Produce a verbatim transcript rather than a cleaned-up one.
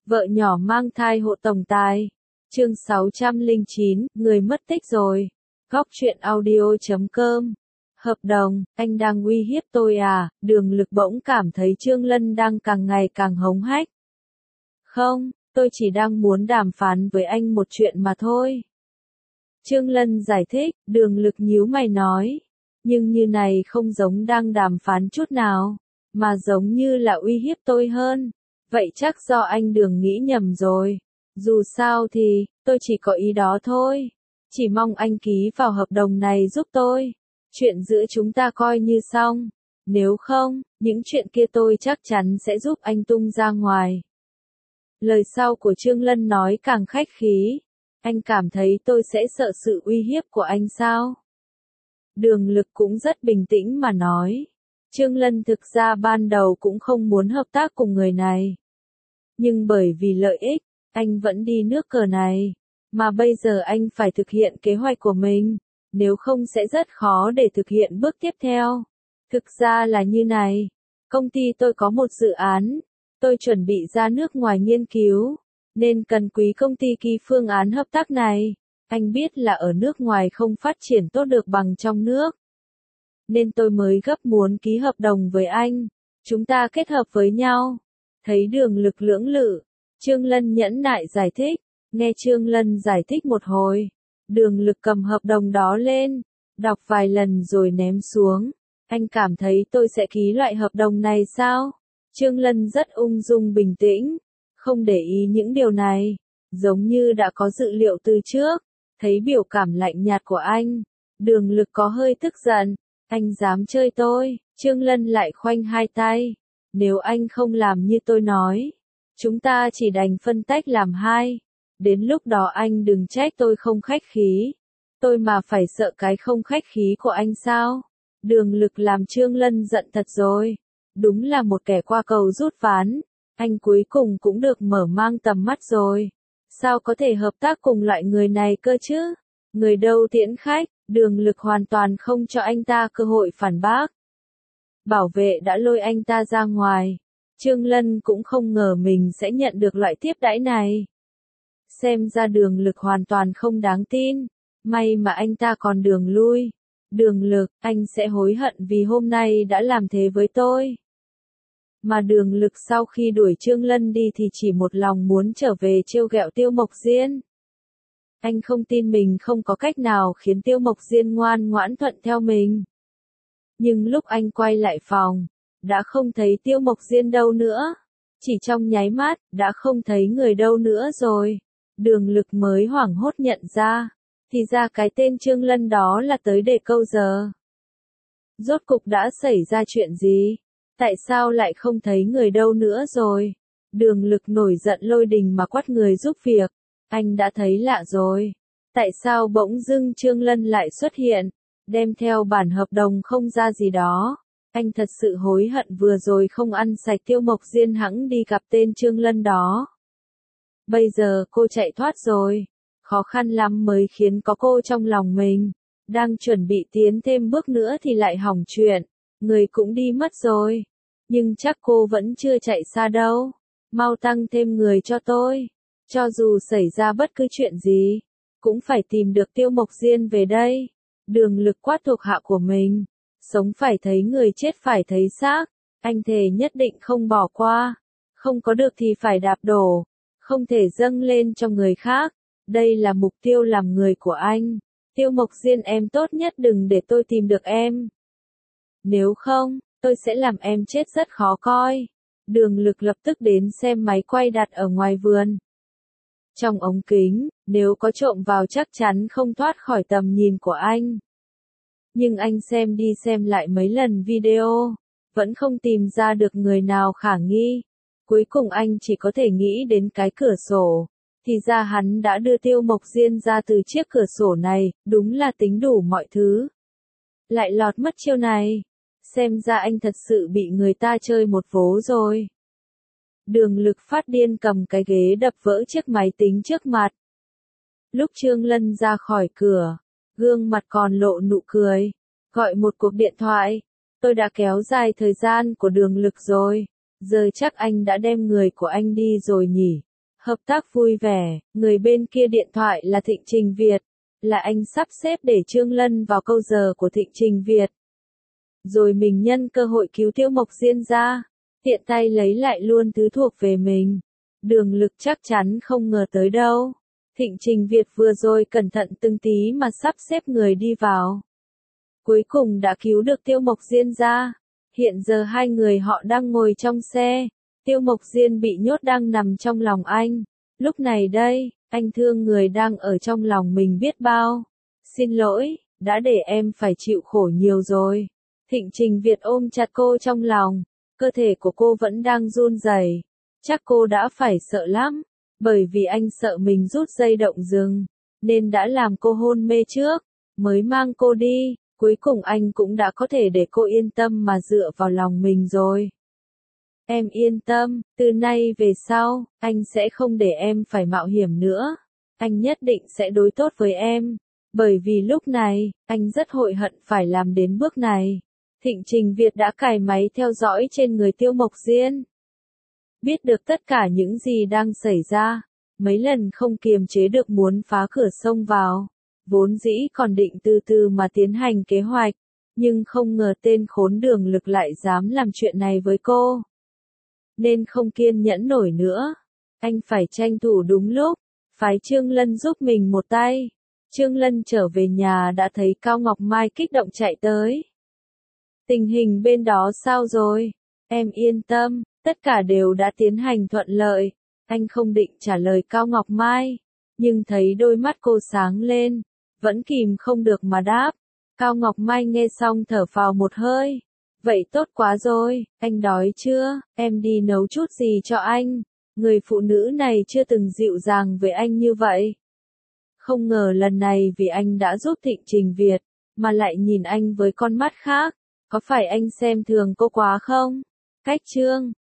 Vợ nhỏ mang thai hộ tổng tài. Chương sáu trăm lẻ chín, người mất tích rồi. Góc truyện audio chấm com. Hợp đồng, anh đang uy hiếp tôi à? Đường Lực bỗng cảm thấy Trương Lân đang càng ngày càng hống hách. Không, tôi chỉ đang muốn đàm phán với anh một chuyện mà thôi. Trương Lân giải thích, Đường Lực nhíu mày nói. Nhưng như này không giống đang đàm phán chút nào, mà giống như là uy hiếp tôi hơn. Vậy chắc do anh Đường nghĩ nhầm rồi. Dù sao thì, tôi chỉ có ý đó thôi. Chỉ mong anh ký vào hợp đồng này giúp tôi. Chuyện giữa chúng ta coi như xong. Nếu không, những chuyện kia tôi chắc chắn sẽ giúp anh tung ra ngoài. Lời sau của Trương Lân nói càng khách khí. Anh cảm thấy tôi sẽ sợ sự uy hiếp của anh sao? Đường Lực cũng rất bình tĩnh mà nói. Trương Lân thực ra ban đầu cũng không muốn hợp tác cùng người này. Nhưng bởi vì lợi ích, anh vẫn đi nước cờ này. Mà bây giờ anh phải thực hiện kế hoạch của mình. Nếu không sẽ rất khó để thực hiện bước tiếp theo. Thực ra là như này. Công ty tôi có một dự án. Tôi chuẩn bị ra nước ngoài nghiên cứu. Nên cần quý công ty ký phương án hợp tác này. Anh biết là ở nước ngoài không phát triển tốt được bằng trong nước. Nên tôi mới gấp muốn ký hợp đồng với anh. Chúng ta kết hợp với nhau. Thấy Đường Lực lưỡng lự. Trương Lân nhẫn nại giải thích. Nghe Trương Lân giải thích một hồi. Đường Lực cầm hợp đồng đó lên. Đọc vài lần rồi ném xuống. Anh cảm thấy tôi sẽ ký loại hợp đồng này sao? Trương Lân rất ung dung bình tĩnh. Không để ý những điều này. Giống như đã có dự liệu từ trước. Thấy biểu cảm lạnh nhạt của anh. Đường Lực có hơi tức giận. Anh dám chơi tôi. Trương Lân lại khoanh hai tay. Nếu anh không làm như tôi nói. Chúng ta chỉ đành phân tách làm hai. Đến lúc đó anh đừng trách tôi không khách khí. Tôi mà phải sợ cái không khách khí của anh sao? Đường Lực làm Trương Lân giận thật rồi. Đúng là một kẻ qua cầu rút ván. Anh cuối cùng cũng được mở mang tầm mắt rồi. Sao có thể hợp tác cùng loại người này cơ chứ? Người đâu tiễn khách, Đường Lực hoàn toàn không cho anh ta cơ hội phản bác. Bảo vệ đã lôi anh ta ra ngoài. Trương Lân cũng không ngờ mình sẽ nhận được loại tiếp đãi này. Xem ra Đường Lực hoàn toàn không đáng tin. May mà anh ta còn đường lui. Đường Lực, anh sẽ hối hận vì hôm nay đã làm thế với tôi. Mà Đường Lực sau khi đuổi Trương Lân đi thì chỉ một lòng muốn trở về trêu ghẹo Tiêu Mộc Diên. Anh không tin mình không có cách nào khiến Tiêu Mộc Diên ngoan ngoãn thuận theo mình. Nhưng lúc anh quay lại phòng, đã không thấy Tiêu Mộc Diên đâu nữa. Chỉ trong nháy mắt, đã không thấy người đâu nữa rồi. Đường Lực mới hoảng hốt nhận ra. Thì ra cái tên Trương Lân đó là tới để câu giờ. Rốt cục đã xảy ra chuyện gì? Tại sao lại không thấy người đâu nữa rồi? Đường Lực nổi giận lôi đình mà quát người giúp việc. Anh đã thấy lạ rồi. Tại sao bỗng dưng Trương Lân lại xuất hiện? Đem theo bản hợp đồng không ra gì đó. Anh thật sự hối hận vừa rồi không ăn sạch Tiêu Mộc Diên hẵng đi gặp tên Trương Lân đó. Bây giờ cô chạy thoát rồi. Khó khăn lắm mới khiến có cô trong lòng mình. Đang chuẩn bị tiến thêm bước nữa thì lại hỏng chuyện. Người cũng đi mất rồi. Nhưng chắc cô vẫn chưa chạy xa đâu. Mau tăng thêm người cho tôi. Cho dù xảy ra bất cứ chuyện gì, cũng phải tìm được Tiêu Mộc Diên về đây. Đường Lực quát thuộc hạ của mình. Sống phải thấy người, chết phải thấy xác. Anh thề nhất định không bỏ qua. Không có được thì phải đạp đổ. Không thể dâng lên cho người khác. Đây là mục tiêu làm người của anh. Tiêu Mộc Diên, em tốt nhất đừng để tôi tìm được em. Nếu không, tôi sẽ làm em chết rất khó coi. Đường Lực lập tức đến xem máy quay đặt ở ngoài vườn. Trong ống kính, nếu có trộm vào chắc chắn không thoát khỏi tầm nhìn của anh. Nhưng anh xem đi xem lại mấy lần video, vẫn không tìm ra được người nào khả nghi. Cuối cùng anh chỉ có thể nghĩ đến cái cửa sổ. Thì ra hắn đã đưa Tiêu Mộc Diên ra từ chiếc cửa sổ này, đúng là tính đủ mọi thứ. Lại lọt mất chiêu này. Xem ra anh thật sự bị người ta chơi một vố rồi. Đường Lực phát điên cầm cái ghế đập vỡ chiếc máy tính trước mặt. Lúc Trương Lân ra khỏi cửa, gương mặt còn lộ nụ cười. Gọi một cuộc điện thoại. Tôi đã kéo dài thời gian của Đường Lực rồi. Giờ chắc anh đã đem người của anh đi rồi nhỉ. Hợp tác vui vẻ, người bên kia điện thoại là Thịnh Trình Việt, là anh sắp xếp để Trương Lân vào câu giờ của Thịnh Trình Việt. Rồi mình nhân cơ hội cứu Tiêu Mộc Diên ra, tiện tay lấy lại luôn thứ thuộc về mình. Đường Lực chắc chắn không ngờ tới đâu. Thịnh Trình Việt vừa rồi cẩn thận từng tí mà sắp xếp người đi vào. Cuối cùng đã cứu được Tiêu Mộc Diên ra. Hiện giờ hai người họ đang ngồi trong xe. Tiêu Mộc Diên bị nhốt đang nằm trong lòng anh. Lúc này đây, anh thương người đang ở trong lòng mình biết bao. Xin lỗi, đã để em phải chịu khổ nhiều rồi. Thịnh Trình Việt ôm chặt cô trong lòng. Cơ thể của cô vẫn đang run rẩy. Chắc cô đã phải sợ lắm. Bởi vì anh sợ mình rút dây động rừng. Nên đã làm cô hôn mê trước. Mới mang cô đi. Cuối cùng anh cũng đã có thể để cô yên tâm mà dựa vào lòng mình rồi. Em yên tâm, từ nay về sau, anh sẽ không để em phải mạo hiểm nữa. Anh nhất định sẽ đối tốt với em. Bởi vì lúc này, anh rất hối hận phải làm đến bước này. Thịnh Trình Việt đã cài máy theo dõi trên người Tiêu Mộc Diên. Biết được tất cả những gì đang xảy ra, mấy lần không kiềm chế được muốn phá cửa xông vào. Vốn dĩ còn định từ từ mà tiến hành kế hoạch, nhưng không ngờ tên khốn Đường Lực lại dám làm chuyện này với cô. Nên không kiên nhẫn nổi nữa. Anh phải tranh thủ đúng lúc, phái Trương Lân giúp mình một tay. Trương Lân trở về nhà đã thấy Cao Ngọc Mai kích động chạy tới. Tình hình bên đó sao rồi? Em yên tâm, tất cả đều đã tiến hành thuận lợi. Anh không định trả lời Cao Ngọc Mai, nhưng thấy đôi mắt cô sáng lên, vẫn kìm không được mà đáp. Cao Ngọc Mai nghe xong thở phào một hơi. Vậy tốt quá rồi, anh đói chưa? Em đi nấu chút gì cho anh. Người phụ nữ này chưa từng dịu dàng với anh như vậy. Không ngờ lần này vì anh đã giúp Thịnh Trình Việt, mà lại nhìn anh với con mắt khác. Có phải anh xem thường cô quá không? Cách Trương